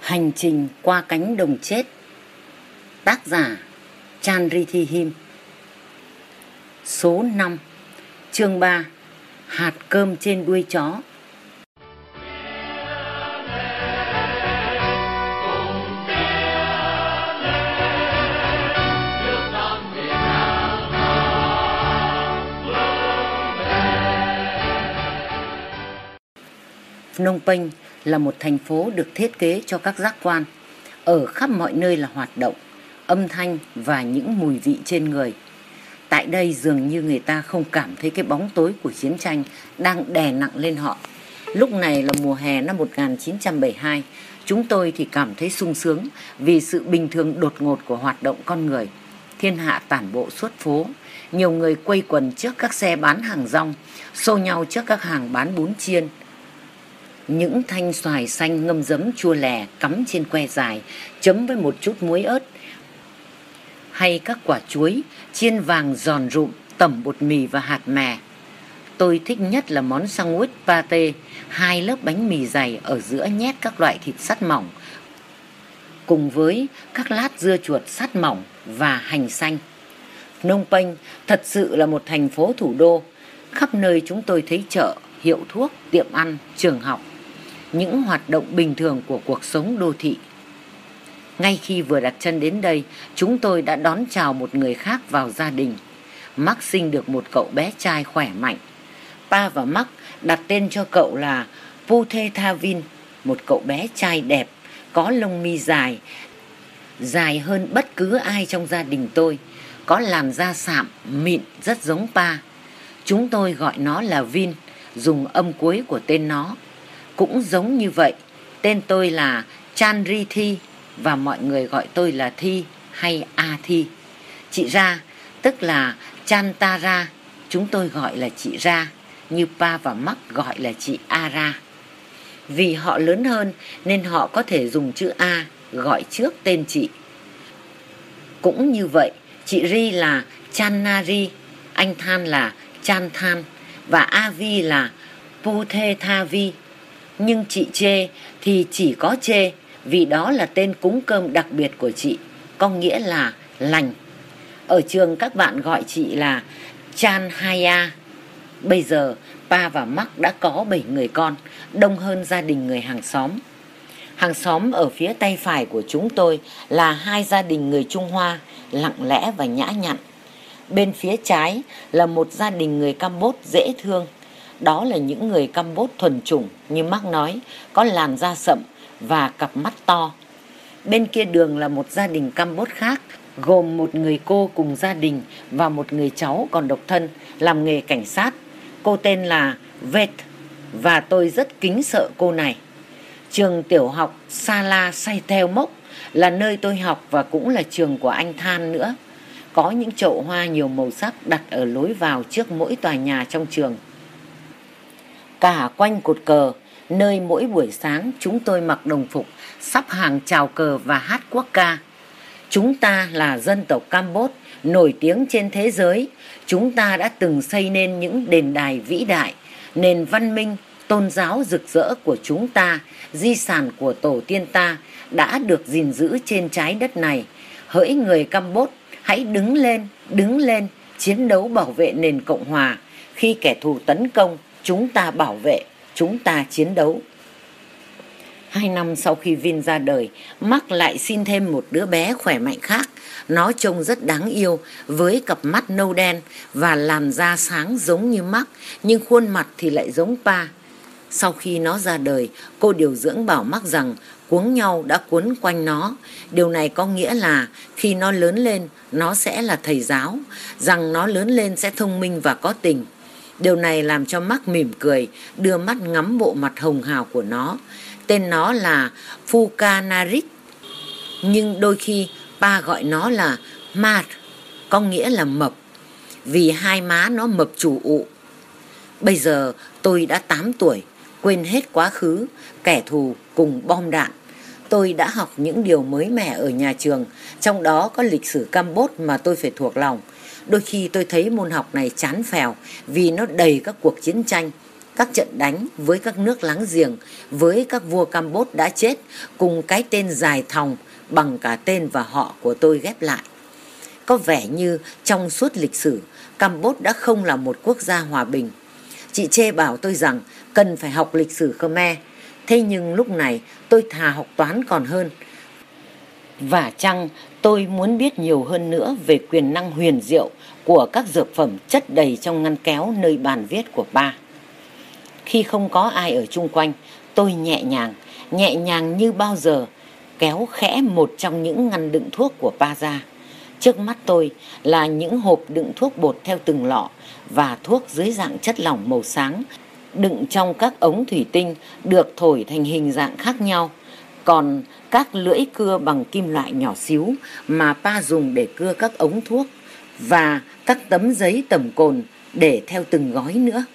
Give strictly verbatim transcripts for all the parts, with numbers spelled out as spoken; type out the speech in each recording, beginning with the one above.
Hành trình qua cánh đồng chết. Tác giả Chandrithi Him. Số năm. Chương ba. Hạt cơm trên đuôi chó. Phnom Penh là một thành phố được thiết kế cho các giác quan. Ở khắp mọi nơi là hoạt động, âm thanh và những mùi vị trên người. Tại đây dường như người ta không cảm thấy cái bóng tối của chiến tranh đang đè nặng lên họ. Lúc này là mùa hè năm một nghìn chín trăm bảy mươi hai. Chúng tôi thì cảm thấy sung sướng vì sự bình thường đột ngột của hoạt động con người. Thiên hạ tản bộ suốt phố. Nhiều người quây quần trước các xe bán hàng rong, xô nhau trước các hàng bán bún chiên. Những thanh xoài xanh ngâm giấm chua lè cắm trên que dài, chấm với một chút muối ớt. Hay các quả chuối chiên vàng giòn rụm, tẩm bột mì và hạt mè. Tôi thích nhất là món sandwich pate, hai lớp bánh mì dày ở giữa nhét các loại thịt sắt mỏng, cùng với các lát dưa chuột sắt mỏng và hành xanh. Phnom Penh thật sự là một thành phố thủ đô. Khắp nơi chúng tôi thấy chợ, hiệu thuốc, tiệm ăn, trường học, những hoạt động bình thường của cuộc sống đô thị. Ngay khi vừa đặt chân đến đây, chúng tôi đã đón chào một người khác vào gia đình. Mark sinh được một cậu bé trai khỏe mạnh. Pa và Mark đặt tên cho cậu là Puthe Thavin, một cậu bé trai đẹp, có lông mi dài, dài hơn bất cứ ai trong gia đình tôi, có làn da sạm, mịn, rất giống Pa. Chúng tôi gọi nó là Vin, dùng âm cuối của tên nó. Cũng giống như vậy, tên tôi là Chandrithi và mọi người gọi tôi là Thi hay A Thi. Chị Ra, tức là Chantara, chúng tôi gọi là chị Ra, như Pa và Mark gọi là chị Ara. Vì họ lớn hơn nên họ có thể dùng chữ A gọi trước tên chị. Cũng như vậy, chị Ri là Channari, anh Than là Chanthan và Avi là Puthe Thavi. Nhưng chị Chê thì chỉ có Chê, vì đó là tên cúng cơm đặc biệt của chị, có nghĩa là lành. Ở trường các bạn gọi chị là Chan Haya. Bây giờ Pa và Mark đã có bảy người con, đông hơn gia đình người hàng xóm. Hàng xóm ở phía tay phải của chúng tôi là hai gia đình người Trung Hoa, lặng lẽ và nhã nhặn. Bên phía trái là một gia đình người Campuchia dễ thương. Đó là những người Campuchia thuần chủng, như Mark nói, có làn da sậm và cặp mắt to. Bên kia đường là một gia đình Campuchia khác, gồm một người cô cùng gia đình và một người cháu còn độc thân, làm nghề cảnh sát. Cô tên là Vet và tôi rất kính sợ cô này. Trường tiểu học Sala Saitel Mok là nơi tôi học và cũng là trường của anh Than nữa. Có những chậu hoa nhiều màu sắc đặt ở lối vào trước mỗi tòa nhà trong trường. Cả quanh cột cờ, nơi mỗi buổi sáng chúng tôi mặc đồng phục, sắp hàng chào cờ và hát quốc ca. Chúng ta là dân tộc Campuchia, nổi tiếng trên thế giới. Chúng ta đã từng xây nên những đền đài vĩ đại, nền văn minh, tôn giáo rực rỡ của chúng ta, di sản của tổ tiên ta đã được gìn giữ trên trái đất này. Hỡi người Campuchia, hãy đứng lên, đứng lên, chiến đấu bảo vệ nền Cộng hòa. Khi kẻ thù tấn công, chúng ta bảo vệ, chúng ta chiến đấu. Hai năm sau khi Vin ra đời, Mark lại xin thêm một đứa bé khỏe mạnh khác. Nó trông rất đáng yêu, với cặp mắt nâu đen và làn da sáng giống như Mark, nhưng khuôn mặt thì lại giống Pa. Sau khi nó ra đời, cô điều dưỡng bảo Mark rằng cuống nhau đã cuốn quanh nó. Điều này có nghĩa là khi nó lớn lên, nó sẽ là thầy giáo, rằng nó lớn lên sẽ thông minh và có tình. Điều này làm cho Mark mỉm cười, đưa mắt ngắm bộ mặt hồng hào của nó. Tên nó là Phukanarit, nhưng đôi khi Pa gọi nó là Mar, có nghĩa là mập, vì hai má nó mập chủ ụ. Bây giờ tôi đã tám tuổi, quên hết quá khứ, kẻ thù cùng bom đạn. Tôi đã học những điều mới mẻ ở nhà trường, trong đó có lịch sử Campuchia mà tôi phải thuộc lòng. Đôi khi tôi thấy môn học này chán phèo vì nó đầy các cuộc chiến tranh. Các trận đánh với các nước láng giềng, với các vua Campuchia đã chết cùng cái tên dài thòng bằng cả tên và họ của tôi ghép lại. Có vẻ như trong suốt lịch sử, Campuchia đã không là một quốc gia hòa bình. Chị Chê bảo tôi rằng cần phải học lịch sử Khmer, thế nhưng lúc này tôi thà học toán còn hơn. Và chăng tôi muốn biết nhiều hơn nữa về quyền năng huyền diệu của các dược phẩm chất đầy trong ngăn kéo nơi bàn viết của ba. Khi không có ai ở chung quanh, tôi nhẹ nhàng, nhẹ nhàng như bao giờ, kéo khẽ một trong những ngăn đựng thuốc của ba ra. Trước mắt tôi là những hộp đựng thuốc bột theo từng lọ và thuốc dưới dạng chất lỏng màu sáng, đựng trong các ống thủy tinh được thổi thành hình dạng khác nhau. Còn các lưỡi cưa bằng kim loại nhỏ xíu mà pa dùng để cưa các ống thuốc, và các tấm giấy tẩm cồn để theo từng gói nữa.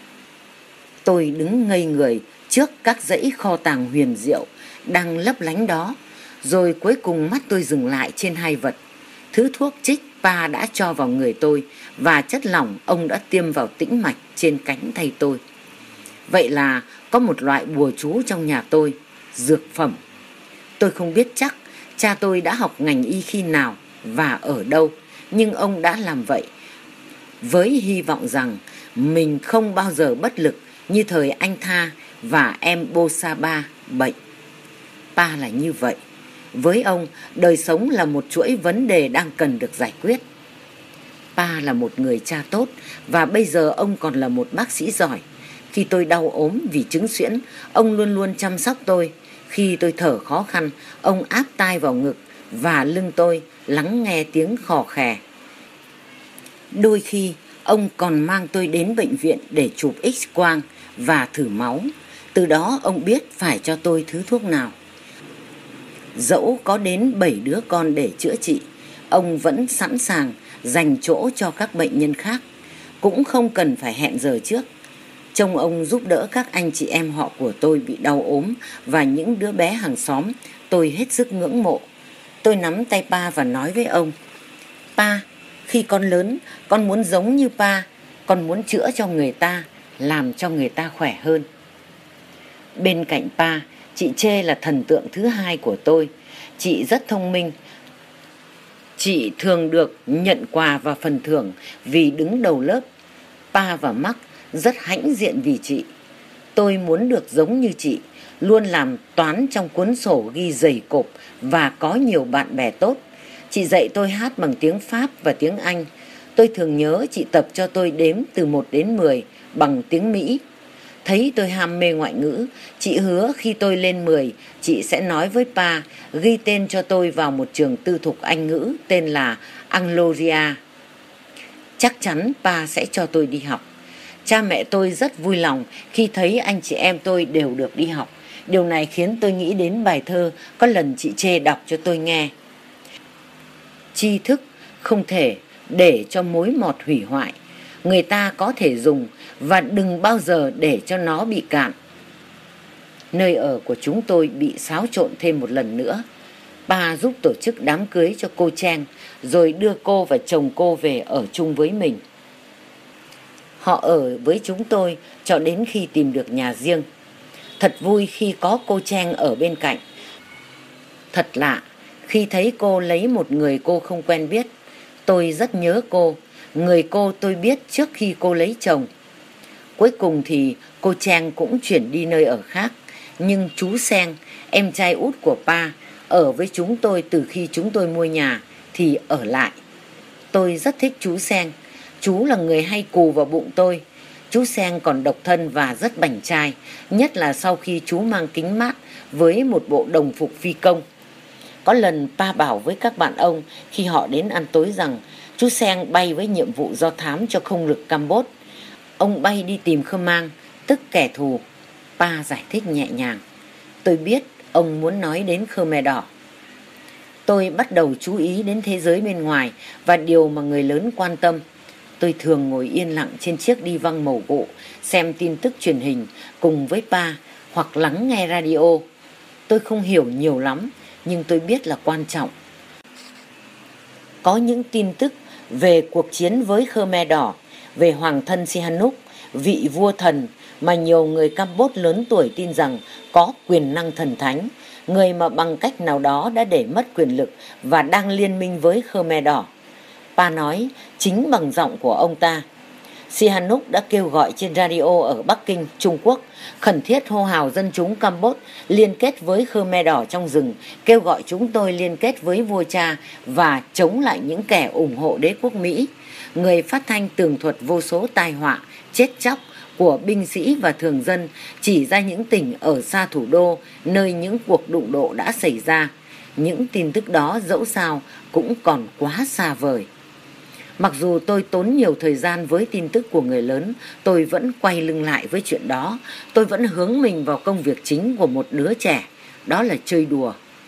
Tôi đứng ngây người trước các dãy kho tàng huyền diệu đang lấp lánh đó, rồi cuối cùng mắt tôi dừng lại trên hai vật: thứ thuốc trích pa đã cho vào người tôi và chất lỏng ông đã tiêm vào tĩnh mạch trên cánh tay tôi. Vậy là có một loại bùa chú trong nhà tôi, dược phẩm. Tôi không biết chắc cha tôi đã học ngành y khi nào và ở đâu, nhưng ông đã làm vậy với hy vọng rằng mình không bao giờ bất lực như thời anh Tha và em Bosaba bệnh. Pa là như vậy. Với ông, đời sống là một chuỗi vấn đề đang cần được giải quyết. Pa là một người cha tốt và bây giờ ông còn là một bác sĩ giỏi. Khi tôi đau ốm vì chứng suyễn, ông luôn luôn chăm sóc tôi. Khi tôi thở khó khăn, ông áp tai vào ngực và lưng tôi, lắng nghe tiếng khò khè. Đôi khi, ông còn mang tôi đến bệnh viện để chụp X-quang và thử máu. Từ đó ông biết phải cho tôi thứ thuốc nào. Dẫu có đến bảy đứa con để chữa trị, ông vẫn sẵn sàng dành chỗ cho các bệnh nhân khác, cũng không cần phải hẹn giờ trước. Trông ông giúp đỡ các anh chị em họ của tôi bị đau ốm và những đứa bé hàng xóm, tôi hết sức ngưỡng mộ. Tôi nắm tay pa và nói với ông: Pa, khi con lớn, con muốn giống như pa, con muốn chữa cho người ta, làm cho người ta khỏe hơn. Bên cạnh pa, chị Chê là thần tượng thứ hai của tôi. Chị rất thông minh. Chị thường được nhận quà và phần thưởng vì đứng đầu lớp. Pa và Mark rất hãnh diện vì chị. Tôi muốn được giống như chị, luôn làm toán trong cuốn sổ ghi dày cộp và có nhiều bạn bè tốt. Chị dạy tôi hát bằng tiếng Pháp và tiếng Anh. Tôi thường nhớ chị tập cho tôi đếm từ một đến mười bằng tiếng Mỹ. Thấy tôi ham mê ngoại ngữ, chị hứa khi tôi lên mười, chị sẽ nói với pa ghi tên cho tôi vào một trường tư thục Anh ngữ tên là Angloria. Chắc chắn pa sẽ cho tôi đi học. Cha mẹ tôi rất vui lòng khi thấy anh chị em tôi đều được đi học. Điều này khiến tôi nghĩ đến bài thơ có lần chị Chê đọc cho tôi nghe: tri thức không thể để cho mối mọt hủy hoại, người ta có thể dùng và đừng bao giờ để cho nó bị cạn. Nơi ở của chúng tôi bị xáo trộn thêm một lần nữa. Pa giúp tổ chức đám cưới cho cô Trang, rồi đưa cô và chồng cô về ở chung với mình. Họ ở với chúng tôi cho đến khi tìm được nhà riêng. Thật vui khi có cô Trang ở bên cạnh. Thật lạ khi thấy cô lấy một người cô không quen biết. Tôi rất nhớ cô, người cô tôi biết trước khi cô lấy chồng. Cuối cùng thì cô Trang cũng chuyển đi nơi ở khác. Nhưng chú Sen, em trai út của pa, ở với chúng tôi từ khi chúng tôi mua nhà thì ở lại. Tôi rất thích chú Sen. Chú là người hay cù vào bụng tôi. Chú Sen còn độc thân và rất bảnh trai, nhất là sau khi chú mang kính mát với một bộ đồng phục phi công. Có lần pa bảo với các bạn ông khi họ đến ăn tối rằng chú Sen bay với nhiệm vụ do thám cho không lực Campuchia. Ông bay đi tìm Khơ Mang, tức kẻ thù. Pa giải thích nhẹ nhàng: tôi biết ông muốn nói đến Khmer Đỏ. Tôi bắt đầu chú ý đến thế giới bên ngoài và điều mà người lớn quan tâm. Tôi thường ngồi yên lặng trên chiếc đi văng màu gỗ, xem tin tức truyền hình cùng với pa hoặc lắng nghe radio. Tôi không hiểu nhiều lắm, nhưng tôi biết là quan trọng. Có những tin tức về cuộc chiến với Khmer Đỏ, về Hoàng thân Sihanouk, vị vua thần, mà nhiều người Campuchia lớn tuổi tin rằng có quyền năng thần thánh, người mà bằng cách nào đó đã để mất quyền lực và đang liên minh với Khmer Đỏ. Pa nói chính bằng giọng của ông ta. Sihanouk đã kêu gọi trên radio ở Bắc Kinh, Trung Quốc, khẩn thiết hô hào dân chúng Campuchia liên kết với Khmer Đỏ trong rừng, kêu gọi chúng tôi liên kết với vua cha và chống lại những kẻ ủng hộ đế quốc Mỹ. Người phát thanh tường thuật vô số tai họa, chết chóc của binh sĩ và thường dân, chỉ ra những tỉnh ở xa thủ đô, nơi những cuộc đụng độ đã xảy ra. Những tin tức đó dẫu sao cũng còn quá xa vời. Mặc dù tôi tốn nhiều thời gian với tin tức của người lớn, tôi vẫn quay lưng lại với chuyện đó. Tôi vẫn hướng mình vào công việc chính của một đứa trẻ, đó là chơi đùa.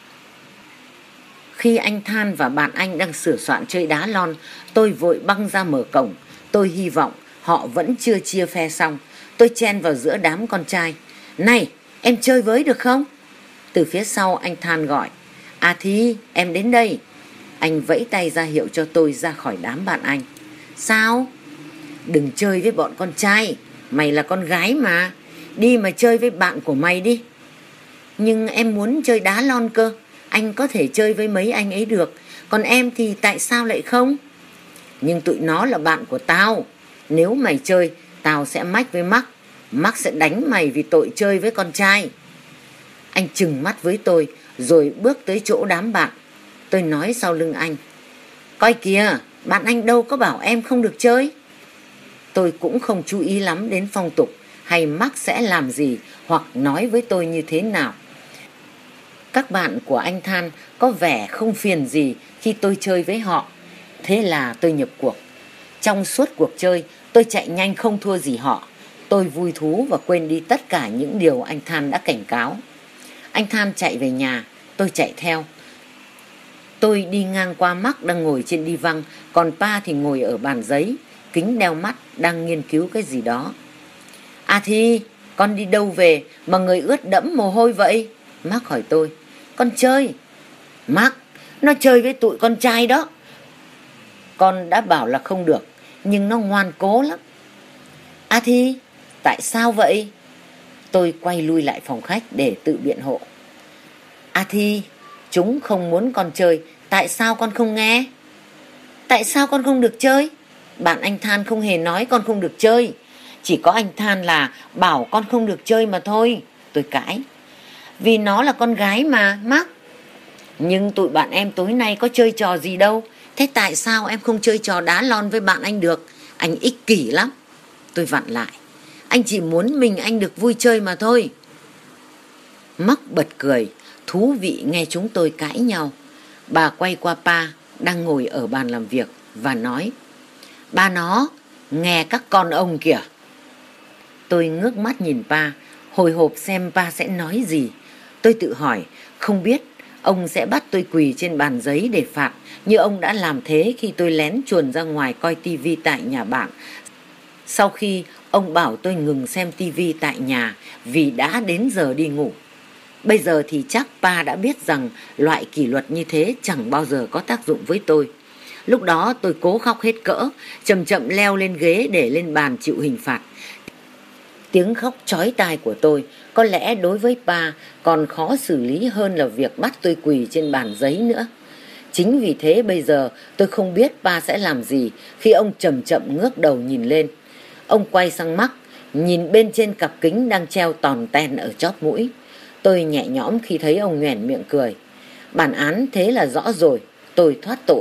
Khi anh Than và bạn anh đang sửa soạn chơi đá lon, tôi vội băng ra mở cổng. Tôi hy vọng họ vẫn chưa chia phe xong. Tôi chen vào giữa đám con trai. Này, em chơi với được không? Từ phía sau anh Than gọi. À Thi, em đến đây. Anh vẫy tay ra hiệu cho tôi ra khỏi đám bạn anh. Sao? Đừng chơi với bọn con trai. Mày là con gái mà. Đi mà chơi với bạn của mày đi. Nhưng em muốn chơi đá lon cơ. Anh có thể chơi với mấy anh ấy được. Còn em thì tại sao lại không? Nhưng tụi nó là bạn của tao. Nếu mày chơi, tao sẽ mách với Mark. Mark sẽ đánh mày vì tội chơi với con trai. Anh trừng mắt với tôi rồi bước tới chỗ đám bạn. Tôi nói sau lưng anh. Coi kìa, bạn anh đâu có bảo em không được chơi. Tôi cũng không chú ý lắm đến phong tục hay Mark sẽ làm gì hoặc nói với tôi như thế nào. Các bạn của anh Than có vẻ không phiền gì khi tôi chơi với họ. Thế là tôi nhập cuộc. Trong suốt cuộc chơi, tôi chạy nhanh không thua gì họ. Tôi vui thú và quên đi tất cả những điều anh Than đã cảnh cáo. Anh Than chạy về nhà, tôi chạy theo. Tôi đi ngang qua Mark đang ngồi trên đi văng, còn Pa thì ngồi ở bàn giấy, kính đeo mắt, đang nghiên cứu cái gì đó. À Thi, con đi đâu về mà người ướt đẫm mồ hôi vậy? Mark hỏi tôi. Con chơi. Mark, nó chơi với tụi con trai đó. Con đã bảo là không được, nhưng nó ngoan cố lắm. À Thi, tại sao vậy? Tôi quay lui lại phòng khách để tự biện hộ. À Thi, chúng không muốn con chơi, tại sao con không nghe? Tại sao con không được chơi? Bạn anh Than không hề nói con không được chơi. Chỉ có anh Than là bảo con không được chơi mà thôi. Tôi cãi. Vì nó là con gái mà, Mark. Nhưng tụi bạn em tối nay có chơi trò gì đâu. Thế tại sao em không chơi trò đá lon với bạn anh được? Anh ích kỷ lắm. Tôi vặn lại. Anh chỉ muốn mình anh được vui chơi mà thôi. Mark bật cười, thú vị nghe chúng tôi cãi nhau. Bà quay qua Pa đang ngồi ở bàn làm việc và nói. Ba nó, nghe các con ông kìa. Tôi ngước mắt nhìn Pa, hồi hộp xem Pa sẽ nói gì. Tôi tự hỏi, không biết ông sẽ bắt tôi quỳ trên bàn giấy để phạt như ông đã làm thế khi tôi lén chuồn ra ngoài coi tivi tại nhà bạn. Sau khi ông bảo tôi ngừng xem tivi tại nhà vì đã đến giờ đi ngủ. Bây giờ thì chắc Pa đã biết rằng loại kỷ luật như thế chẳng bao giờ có tác dụng với tôi. Lúc đó tôi cố khóc hết cỡ, chậm chậm leo lên ghế để lên bàn chịu hình phạt. Tiếng khóc chói tai của tôi có lẽ đối với Pa còn khó xử lý hơn là việc bắt tôi quỳ trên bàn giấy nữa. Chính vì thế bây giờ tôi không biết Pa sẽ làm gì khi ông chậm chậm ngước đầu nhìn lên. Ông quay sang Mark, nhìn bên trên cặp kính đang treo tòn ten ở chóp mũi. Tôi nhẹ nhõm khi thấy ông nhoẻn miệng cười. Bản án thế là rõ rồi, tôi thoát tội.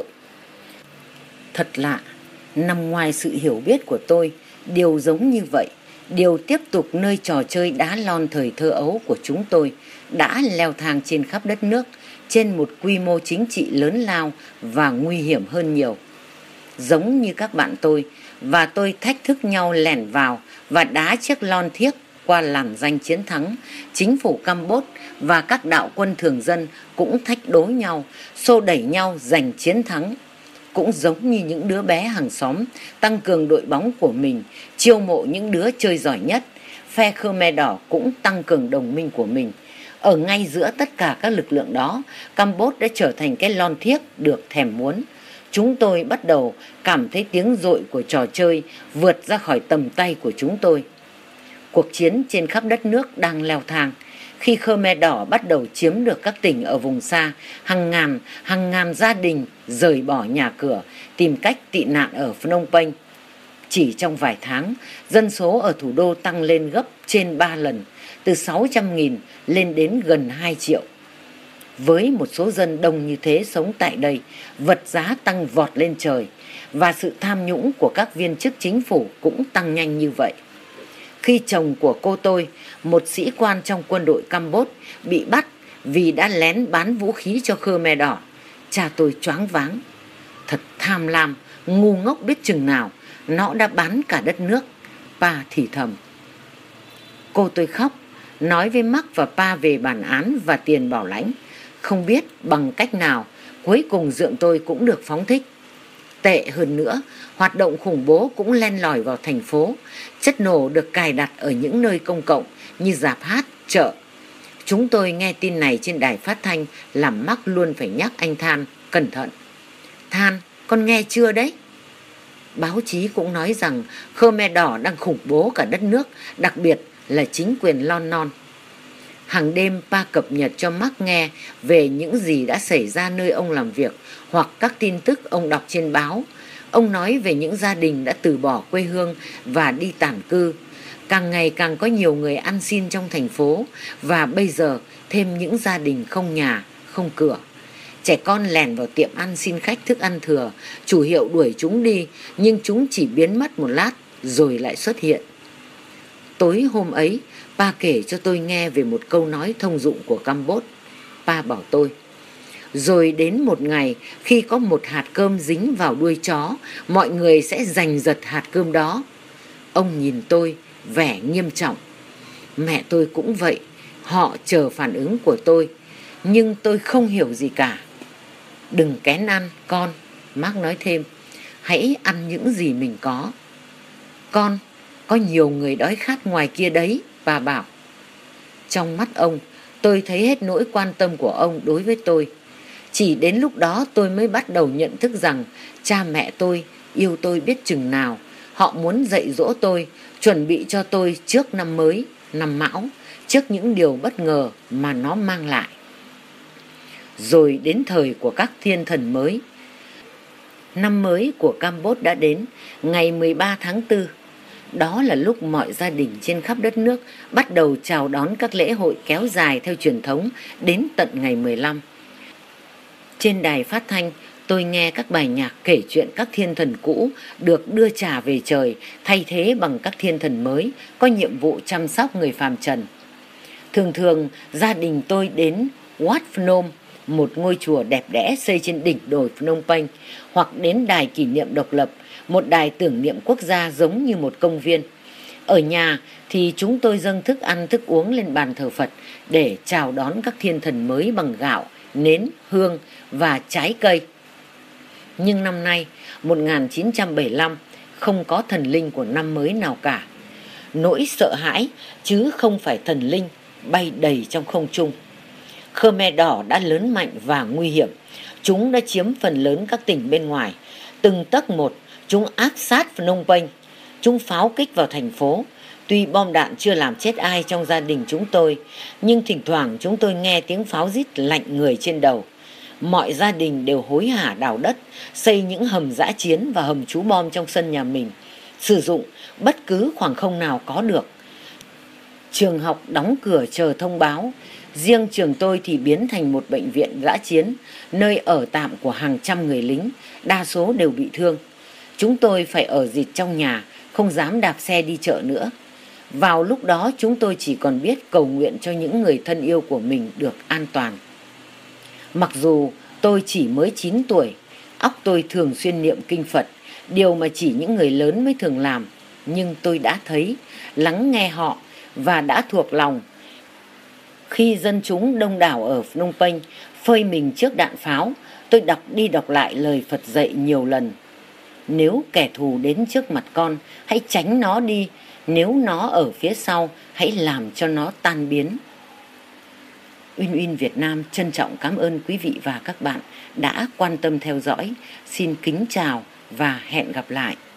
Thật lạ, nằm ngoài sự hiểu biết của tôi, điều giống như vậy, điều tiếp tục nơi trò chơi đá lon thời thơ ấu của chúng tôi đã leo thang trên khắp đất nước, trên một quy mô chính trị lớn lao và nguy hiểm hơn nhiều. Giống như các bạn tôi, và tôi thách thức nhau lẻn vào và đá chiếc lon thiếc qua làn danh chiến thắng. Chính phủ Campuchia và các đạo quân thường dân cũng thách đố nhau, xô đẩy nhau giành chiến thắng. Cũng giống như những đứa bé hàng xóm tăng cường đội bóng của mình, chiêu mộ những đứa chơi giỏi nhất, phe Khmer Đỏ cũng tăng cường đồng minh của mình. Ở ngay giữa tất cả các lực lượng đó, Campuchia đã trở thành cái lon thiếc được thèm muốn. Chúng tôi bắt đầu cảm thấy tiếng dội của trò chơi vượt ra khỏi tầm tay của chúng tôi. Cuộc chiến trên khắp đất nước đang leo thang. Khi Khmer Đỏ bắt đầu chiếm được các tỉnh ở vùng xa, hàng ngàn, hàng ngàn gia đình rời bỏ nhà cửa, tìm cách tị nạn ở Phnom Penh. Chỉ trong vài tháng, dân số ở thủ đô tăng lên gấp trên ba lần, từ sáu trăm nghìn lên đến gần hai triệu. Với một số dân đông như thế sống tại đây, vật giá tăng vọt lên trời, và sự tham nhũng của các viên chức chính phủ cũng tăng nhanh như vậy. Khi chồng của cô tôi, một sĩ quan trong quân đội Campuchia, bị bắt vì đã lén bán vũ khí cho Khmer Đỏ, cha tôi choáng váng. Thật tham lam, ngu ngốc biết chừng nào, nó đã bán cả đất nước, Pa thì thầm. Cô tôi khóc, nói với Mark và Pa về bản án và tiền bảo lãnh. Không biết bằng cách nào, cuối cùng dượng tôi cũng được phóng thích. Tệ hơn nữa, hoạt động khủng bố cũng len lỏi vào thành phố. Chất nổ được cài đặt ở những nơi công cộng như rạp hát, chợ. Chúng tôi nghe tin này trên đài phát thanh làm Mark luôn phải nhắc anh Than cẩn thận. Than, con nghe chưa đấy? Báo chí cũng nói rằng Khmer Đỏ đang khủng bố cả đất nước, đặc biệt là chính quyền Lon Non. Hàng đêm Pa cập nhật cho Mark nghe về những gì đã xảy ra nơi ông làm việc hoặc các tin tức ông đọc trên báo. Ông nói về những gia đình đã từ bỏ quê hương và đi tản cư. Càng ngày càng có nhiều người ăn xin trong thành phố, và bây giờ thêm những gia đình không nhà, không cửa. Trẻ con lèn vào tiệm ăn xin khách thức ăn thừa, chủ hiệu đuổi chúng đi, nhưng chúng chỉ biến mất một lát rồi lại xuất hiện. Tối hôm ấy, Pa kể cho tôi nghe về một câu nói thông dụng của Campuchia. Pa bảo tôi, rồi đến một ngày khi có một hạt cơm dính vào đuôi chó, mọi người sẽ giành giật hạt cơm đó. Ông nhìn tôi, vẻ nghiêm trọng. Mẹ tôi cũng vậy, họ chờ phản ứng của tôi, nhưng tôi không hiểu gì cả. Đừng kén ăn, con, Mark nói thêm, hãy ăn những gì mình có. Con, có nhiều người đói khát ngoài kia đấy, bà bảo. Trong mắt ông, tôi thấy hết nỗi quan tâm của ông đối với tôi. Chỉ đến lúc đó tôi mới bắt đầu nhận thức rằng cha mẹ tôi yêu tôi biết chừng nào. Họ muốn dạy dỗ tôi, chuẩn bị cho tôi trước năm mới, năm Mão, trước những điều bất ngờ mà nó mang lại. Rồi đến thời của các thiên thần mới. Năm mới của Campuchia đã đến, ngày mười ba tháng tư. Đó là lúc mọi gia đình trên khắp đất nước bắt đầu chào đón các lễ hội kéo dài theo truyền thống đến tận ngày mười lăm. Trên đài phát thanh, tôi nghe các bài nhạc kể chuyện các thiên thần cũ được đưa trả về trời, thay thế bằng các thiên thần mới có nhiệm vụ chăm sóc người phàm trần. Thường thường, gia đình tôi đến Wat Phnom, một ngôi chùa đẹp đẽ xây trên đỉnh đồi Phnom Penh, hoặc đến đài kỷ niệm độc lập, một đài tưởng niệm quốc gia giống như một công viên. Ở nhà thì chúng tôi dâng thức ăn thức uống lên bàn thờ Phật để chào đón các thiên thần mới bằng gạo, nến, hương và trái cây. Nhưng năm nay, một nghìn chín trăm bảy mươi lăm, không có thần linh của năm mới nào cả. Nỗi sợ hãi chứ không phải thần linh bay đầy trong không trung. Khmer Đỏ đã lớn mạnh và nguy hiểm. Chúng đã chiếm phần lớn các tỉnh bên ngoài. Từng tấc một, chúng áp sát Phnom Penh. Chúng pháo kích vào thành phố. Tuy bom đạn chưa làm chết ai trong gia đình chúng tôi, nhưng thỉnh thoảng chúng tôi nghe tiếng pháo rít lạnh người trên đầu. Mọi gia đình đều hối hả đào đất, xây những hầm dã chiến và hầm trú bom trong sân nhà mình, sử dụng bất cứ khoảng không nào có được. Trường học đóng cửa chờ thông báo. Riêng trường tôi thì biến thành một bệnh viện dã chiến, nơi ở tạm của hàng trăm người lính, đa số đều bị thương. Chúng tôi phải ở dịt trong nhà, không dám đạp xe đi chợ nữa. Vào lúc đó chúng tôi chỉ còn biết cầu nguyện cho những người thân yêu của mình được an toàn. Mặc dù tôi chỉ mới chín tuổi, óc tôi thường xuyên niệm kinh Phật, điều mà chỉ những người lớn mới thường làm, nhưng tôi đã thấy, lắng nghe họ và đã thuộc lòng. Khi dân chúng đông đảo ở Phnom Penh phơi mình trước đạn pháo, tôi đọc đi đọc lại lời Phật dạy nhiều lần. Nếu kẻ thù đến trước mặt con, hãy tránh nó đi. Nếu nó ở phía sau, hãy làm cho nó tan biến. Uyên Uyên Việt Nam trân trọng cảm ơn quý vị và các bạn đã quan tâm theo dõi. Xin kính chào và hẹn gặp lại.